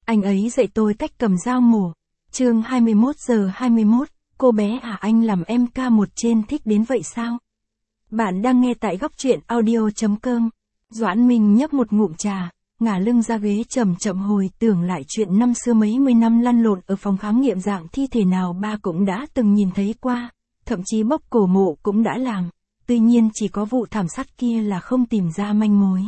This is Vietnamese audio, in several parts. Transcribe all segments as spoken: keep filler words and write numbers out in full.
Anh ấy dạy tôi cách cầm dao mổ. Chương hai mươi mốt giờ hai mươi mốt, cô bé à anh làm em ca một trên thích đến vậy sao? Bạn đang nghe tại góc truyện audio chấm com. Doãn Minh nhấp một ngụm trà, ngả lưng ra ghế chậm chậm hồi tưởng lại chuyện năm xưa mấy mươi năm lăn lộn ở phòng khám nghiệm dạng thi thể nào ba cũng đã từng nhìn thấy qua, thậm chí bốc cổ mộ cũng đã làm, tuy nhiên chỉ có vụ thảm sát kia là không tìm ra manh mối.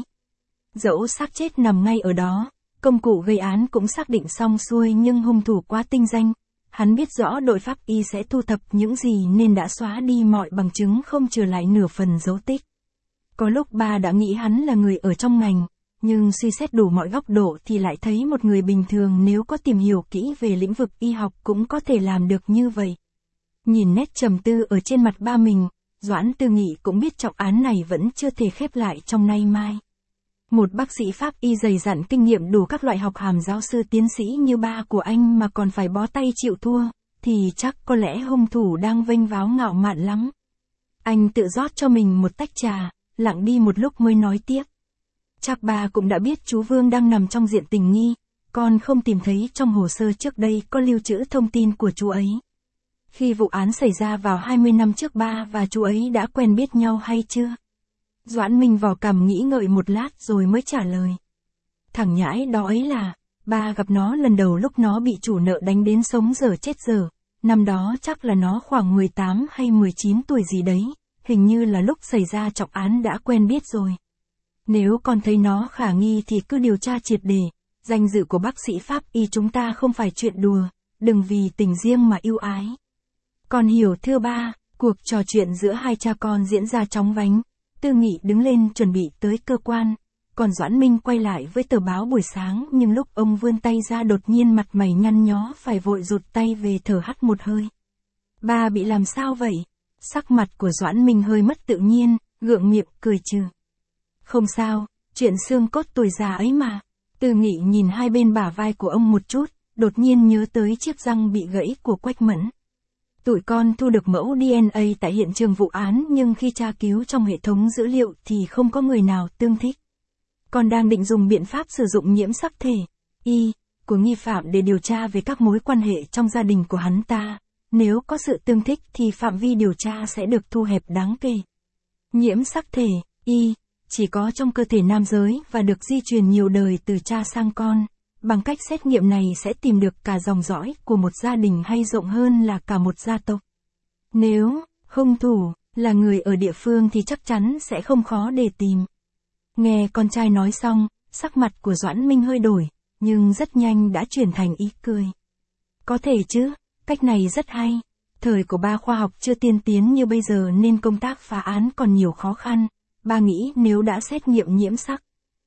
Dẫu xác chết nằm ngay ở đó, công cụ gây án cũng xác định xong xuôi nhưng hung thủ quá tinh danh, hắn biết rõ đội pháp y sẽ thu thập những gì nên đã xóa đi mọi bằng chứng không trừ lại nửa phần dấu tích. Có lúc ba đã nghĩ hắn là người ở trong ngành, nhưng suy xét đủ mọi góc độ thì lại thấy một người bình thường nếu có tìm hiểu kỹ về lĩnh vực y học cũng có thể làm được như vậy. Nhìn nét trầm tư ở trên mặt ba mình, Doãn Tư Nghị cũng biết trọng án này vẫn chưa thể khép lại trong nay mai. Một bác sĩ pháp y dày dặn kinh nghiệm đủ các loại học hàm giáo sư tiến sĩ như ba của anh mà còn phải bó tay chịu thua, thì chắc có lẽ hung thủ đang vênh váo ngạo mạn lắm. Anh tự rót cho mình một tách trà, lặng đi một lúc mới nói tiếp. Chắc ba cũng đã biết chú Vương đang nằm trong diện tình nghi, còn không tìm thấy trong hồ sơ trước đây có lưu trữ thông tin của chú ấy. Khi vụ án xảy ra vào hai mươi năm trước ba và chú ấy đã quen biết nhau hay chưa? Doãn Minh vò cằm nghĩ ngợi một lát rồi mới trả lời. Thằng nhãi đó ấy là, ba gặp nó lần đầu lúc nó bị chủ nợ đánh đến sống dở chết dở, năm đó chắc là nó khoảng mười tám hay mười chín tuổi gì đấy, hình như là lúc xảy ra trọng án đã quen biết rồi. Nếu con thấy nó khả nghi thì cứ điều tra triệt để, danh dự của bác sĩ pháp y chúng ta không phải chuyện đùa, đừng vì tình riêng mà ưu ái. Con hiểu thưa ba. Cuộc trò chuyện giữa hai cha con diễn ra chóng vánh. Tư Nghị đứng lên chuẩn bị tới cơ quan, còn Doãn Minh quay lại với tờ báo buổi sáng nhưng lúc ông vươn tay ra đột nhiên mặt mày nhăn nhó phải vội rụt tay về thở hắt một hơi. Ba bị làm sao vậy? Sắc mặt của Doãn Minh hơi mất tự nhiên, gượng miệng cười trừ. Không sao, chuyện xương cốt tuổi già ấy mà. Tư Nghị nhìn hai bên bả vai của ông một chút, đột nhiên nhớ tới chiếc răng bị gãy của Quách Mẫn. Tụi con thu được mẫu đê en a tại hiện trường vụ án nhưng khi tra cứu trong hệ thống dữ liệu thì không có người nào tương thích. Con đang định dùng biện pháp sử dụng nhiễm sắc thể, y, của nghi phạm để điều tra về các mối quan hệ trong gia đình của hắn ta. Nếu có sự tương thích thì phạm vi điều tra sẽ được thu hẹp đáng kể. Nhiễm sắc thể, y, chỉ có trong cơ thể nam giới và được di truyền nhiều đời từ cha sang con. Bằng cách xét nghiệm này sẽ tìm được cả dòng dõi của một gia đình hay rộng hơn là cả một gia tộc. Nếu hung thủ là người ở địa phương thì chắc chắn sẽ không khó để tìm. Nghe con trai nói xong, sắc mặt của Doãn Minh hơi đổi, nhưng rất nhanh đã chuyển thành ý cười. Có thể chứ, cách này rất hay. Thời của ba khoa học chưa tiên tiến như bây giờ nên công tác phá án còn nhiều khó khăn. Ba nghĩ nếu đã xét nghiệm nhiễm sắc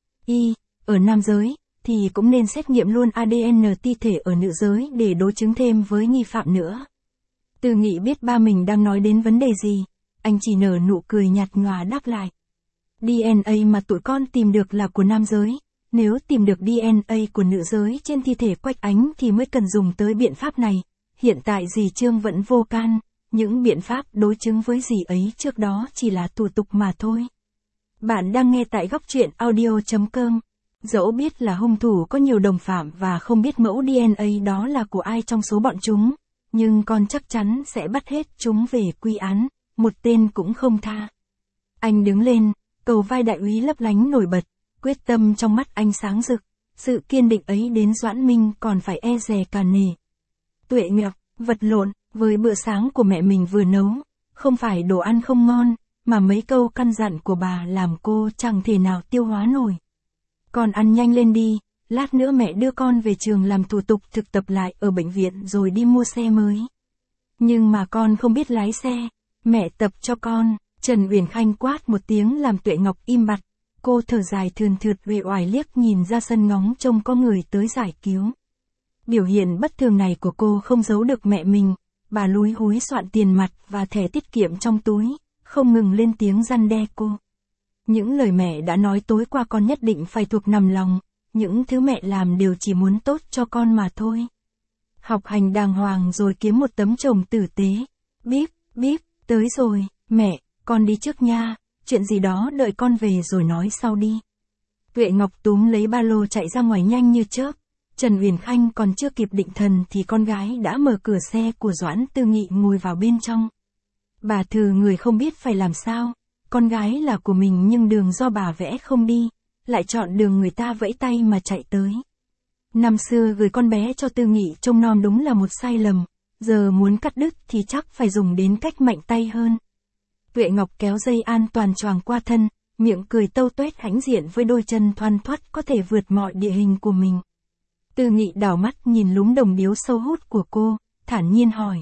y ở nam giới, thì cũng nên xét nghiệm luôn a đê en thi thể ở nữ giới để đối chứng thêm với nghi phạm nữa. Tư Nghị biết ba mình đang nói đến vấn đề gì, anh chỉ nở nụ cười nhạt nhòa đáp lại. đê en a mà tụi con tìm được là của nam giới, nếu tìm được đê en a của nữ giới trên thi thể Quách Ánh thì mới cần dùng tới biện pháp này, hiện tại dì Trương vẫn vô can, những biện pháp đối chứng với dì ấy trước đó chỉ là thủ tục mà thôi. Bạn đang nghe tại góc truyện audio chấm com. Dẫu biết là hung thủ có nhiều đồng phạm và không biết mẫu đê en a đó là của ai trong số bọn chúng, nhưng con chắc chắn sẽ bắt hết chúng về quy án, một tên cũng không tha. Anh đứng lên, cầu vai đại úy lấp lánh nổi bật, quyết tâm trong mắt anh sáng rực, sự kiên định ấy đến Doãn Minh còn phải e dè cả nể. Tuệ Ngọc, vật lộn, với bữa sáng của mẹ mình vừa nấu, không phải đồ ăn không ngon, mà mấy câu căn dặn của bà làm cô chẳng thể nào tiêu hóa nổi. Con ăn nhanh lên đi, lát nữa mẹ đưa con về trường làm thủ tục thực tập lại ở bệnh viện rồi đi mua xe mới. Nhưng mà con không biết lái xe, mẹ tập cho con. Trần Uyển Khanh quát một tiếng làm Tuệ Ngọc im bặt, cô thở dài thườn thượt uể oải liếc nhìn ra sân ngóng trông có người tới giải cứu. Biểu hiện bất thường này của cô không giấu được mẹ mình, bà lúi húi soạn tiền mặt và thẻ tiết kiệm trong túi, không ngừng lên tiếng răn đe cô. Những lời mẹ đã nói tối qua con nhất định phải thuộc nằm lòng, những thứ mẹ làm đều chỉ muốn tốt cho con mà thôi. Học hành đàng hoàng rồi kiếm một tấm chồng tử tế. Bíp, bíp, tới rồi, mẹ, con đi trước nha, chuyện gì đó đợi con về rồi nói sau đi. Tuệ Ngọc túm lấy ba lô chạy ra ngoài nhanh như chớp, Trần Uyển Khanh còn chưa kịp định thần thì con gái đã mở cửa xe của Doãn Tư Nghị ngồi vào bên trong. Bà Thư người không biết phải làm sao, con gái là của mình nhưng đường do bà vẽ không đi, lại chọn đường người ta vẫy tay mà chạy tới. Năm xưa gửi con bé cho Tư Nghị trông nom đúng là một sai lầm, giờ muốn cắt đứt thì chắc phải dùng đến cách mạnh tay hơn. Tuệ Ngọc kéo dây an toàn choàng qua thân, miệng cười tâu tuét hãnh diện với đôi chân thoăn thoắt có thể vượt mọi địa hình của mình. Tư Nghị đảo mắt nhìn lúm đồng điếu sâu hút của cô, thản nhiên hỏi.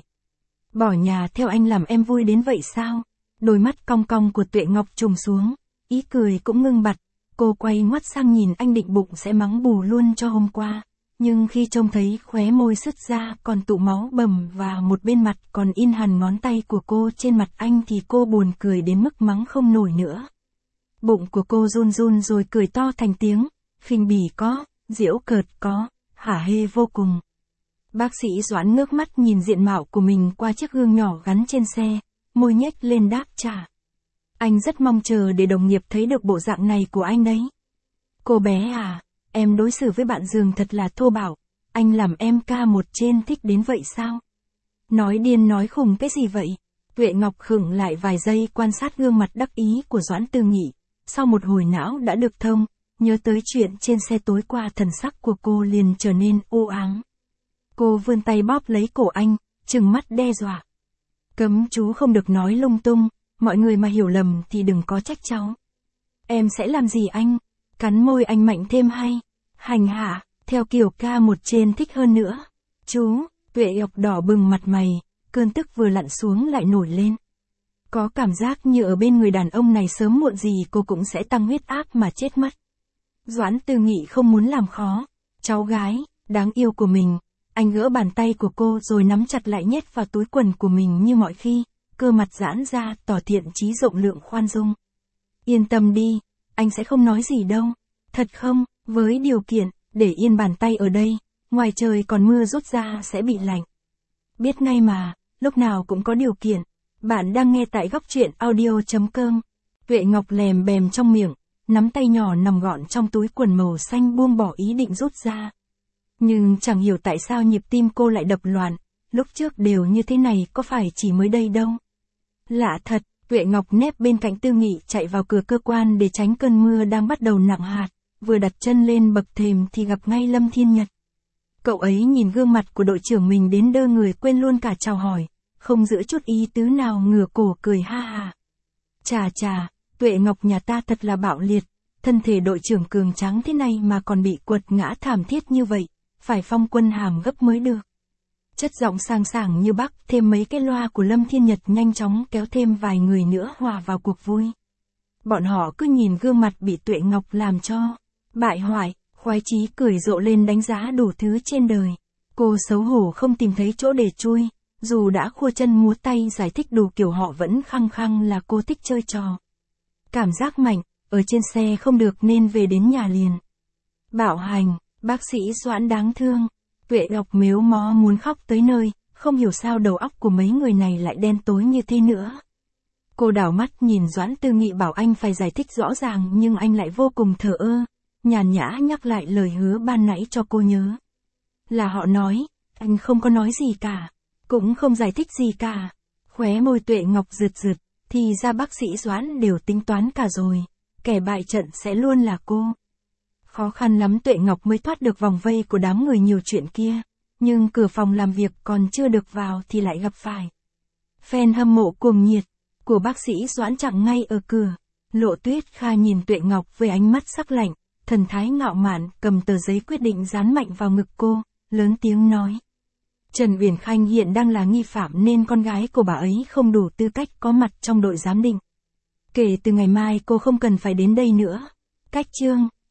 Bỏ nhà theo anh làm em vui đến vậy sao? Đôi mắt cong cong của Tuệ Ngọc trùng xuống, ý cười cũng ngưng bặt. Cô quay ngoắt sang nhìn anh định bụng sẽ mắng bù luôn cho hôm qua. Nhưng khi trông thấy khóe môi sứt ra còn tụ máu bầm và một bên mặt còn in hằn ngón tay của cô trên mặt anh thì cô buồn cười đến mức mắng không nổi nữa. Bụng của cô run run rồi cười to thành tiếng, khinh bỉ có, giễu cợt có, hả hê vô cùng. Bác sĩ Doãn ngước mắt nhìn diện mạo của mình qua chiếc gương nhỏ gắn trên xe, môi nhếch lên đáp trả. Anh rất mong chờ để đồng nghiệp thấy được bộ dạng này của anh đấy. Cô bé à, em đối xử với bạn giường thật là thô bạo, anh làm em ca một trên thích đến vậy sao? Nói điên nói khùng cái gì vậy? Tuệ Ngọc khựng lại vài giây quan sát gương mặt đắc ý của Doãn Tư Nghị, sau một hồi não đã được thông, nhớ tới chuyện trên xe tối qua thần sắc của cô liền trở nên u ám. Cô vươn tay bóp lấy cổ anh, trừng mắt đe dọa. Cấm chú không được nói lung tung, mọi người mà hiểu lầm thì đừng có trách cháu. Em sẽ làm gì anh? Cắn môi anh mạnh thêm hay? Hành hạ, theo kiểu ca một trên thích hơn nữa. Chú, Tuệ Ngọc đỏ bừng mặt mày, cơn tức vừa lặn xuống lại nổi lên. Có cảm giác như ở bên người đàn ông này sớm muộn gì cô cũng sẽ tăng huyết áp mà chết mất. Doãn Tư Nghị không muốn làm khó. Cháu gái, đáng yêu của mình. Anh gỡ bàn tay của cô rồi nắm chặt lại nhét vào túi quần của mình như mọi khi, cơ mặt giãn ra tỏ thiện chí rộng lượng khoan dung. Yên tâm đi, anh sẽ không nói gì đâu. Thật không, với điều kiện, để yên bàn tay ở đây, ngoài trời còn mưa rút ra sẽ bị lạnh. Biết ngay mà, lúc nào cũng có điều kiện. Bạn đang nghe tại góc truyện audio chấm com. Tuệ Ngọc lèm bèm trong miệng, nắm tay nhỏ nằm gọn trong túi quần màu xanh buông bỏ ý định rút ra. Nhưng chẳng hiểu tại sao nhịp tim cô lại đập loạn, lúc trước đều như thế này có phải chỉ mới đây đâu. Lạ thật, Tuệ Ngọc nép bên cạnh Tư Nghị chạy vào cửa cơ quan để tránh cơn mưa đang bắt đầu nặng hạt, vừa đặt chân lên bậc thềm thì gặp ngay Lâm Thiên Nhật. Cậu ấy nhìn gương mặt của đội trưởng mình đến đơ người quên luôn cả chào hỏi, không giữ chút ý tứ nào ngửa cổ cười ha ha. Chà chà, Tuệ Ngọc nhà ta thật là bạo liệt, thân thể đội trưởng cường tráng thế này mà còn bị quật ngã thảm thiết như vậy, phải phong quân hàm gấp mới được. Chất giọng sang sảng như bắc thêm mấy cái loa của Lâm Thiên Nhật nhanh chóng kéo thêm vài người nữa hòa vào cuộc vui. Bọn họ cứ nhìn gương mặt bị Tuệ Ngọc làm cho bại hoại, khoái chí cười rộ lên đánh giá đủ thứ trên đời. Cô xấu hổ không tìm thấy chỗ để chui, dù đã khua chân múa tay giải thích đủ kiểu họ vẫn khăng khăng là cô thích chơi trò. Cảm giác mạnh, ở trên xe không được nên về đến nhà liền. Bạo hành, bác sĩ Doãn đáng thương. Tuệ Ngọc mếu mó muốn khóc tới nơi, không hiểu sao đầu óc của mấy người này lại đen tối như thế nữa. Cô đảo mắt nhìn Doãn Tư Nghị bảo anh phải giải thích rõ ràng nhưng anh lại vô cùng thờ ơ, nhàn nhã nhắc lại lời hứa ban nãy cho cô nhớ. Là họ nói, anh không có nói gì cả, cũng không giải thích gì cả. Khóe môi Tuệ Ngọc rượt rượt, thì ra bác sĩ Doãn đều tính toán cả rồi, kẻ bại trận sẽ luôn là cô. Khó khăn lắm Tuệ Ngọc mới thoát được vòng vây của đám người nhiều chuyện kia, nhưng cửa phòng làm việc còn chưa được vào thì lại gặp phải fan hâm mộ cuồng nhiệt của bác sĩ Doãn chặn ngay ở cửa. Lộ Tuyết Kha nhìn Tuệ Ngọc với ánh mắt sắc lạnh, thần thái ngạo mạn, cầm tờ giấy quyết định dán mạnh vào ngực cô, lớn tiếng nói. Trần Uyển Khanh hiện đang là nghi phạm nên con gái của bà ấy không đủ tư cách có mặt trong đội giám định. Kể từ ngày mai cô không cần phải đến đây nữa. Cách chương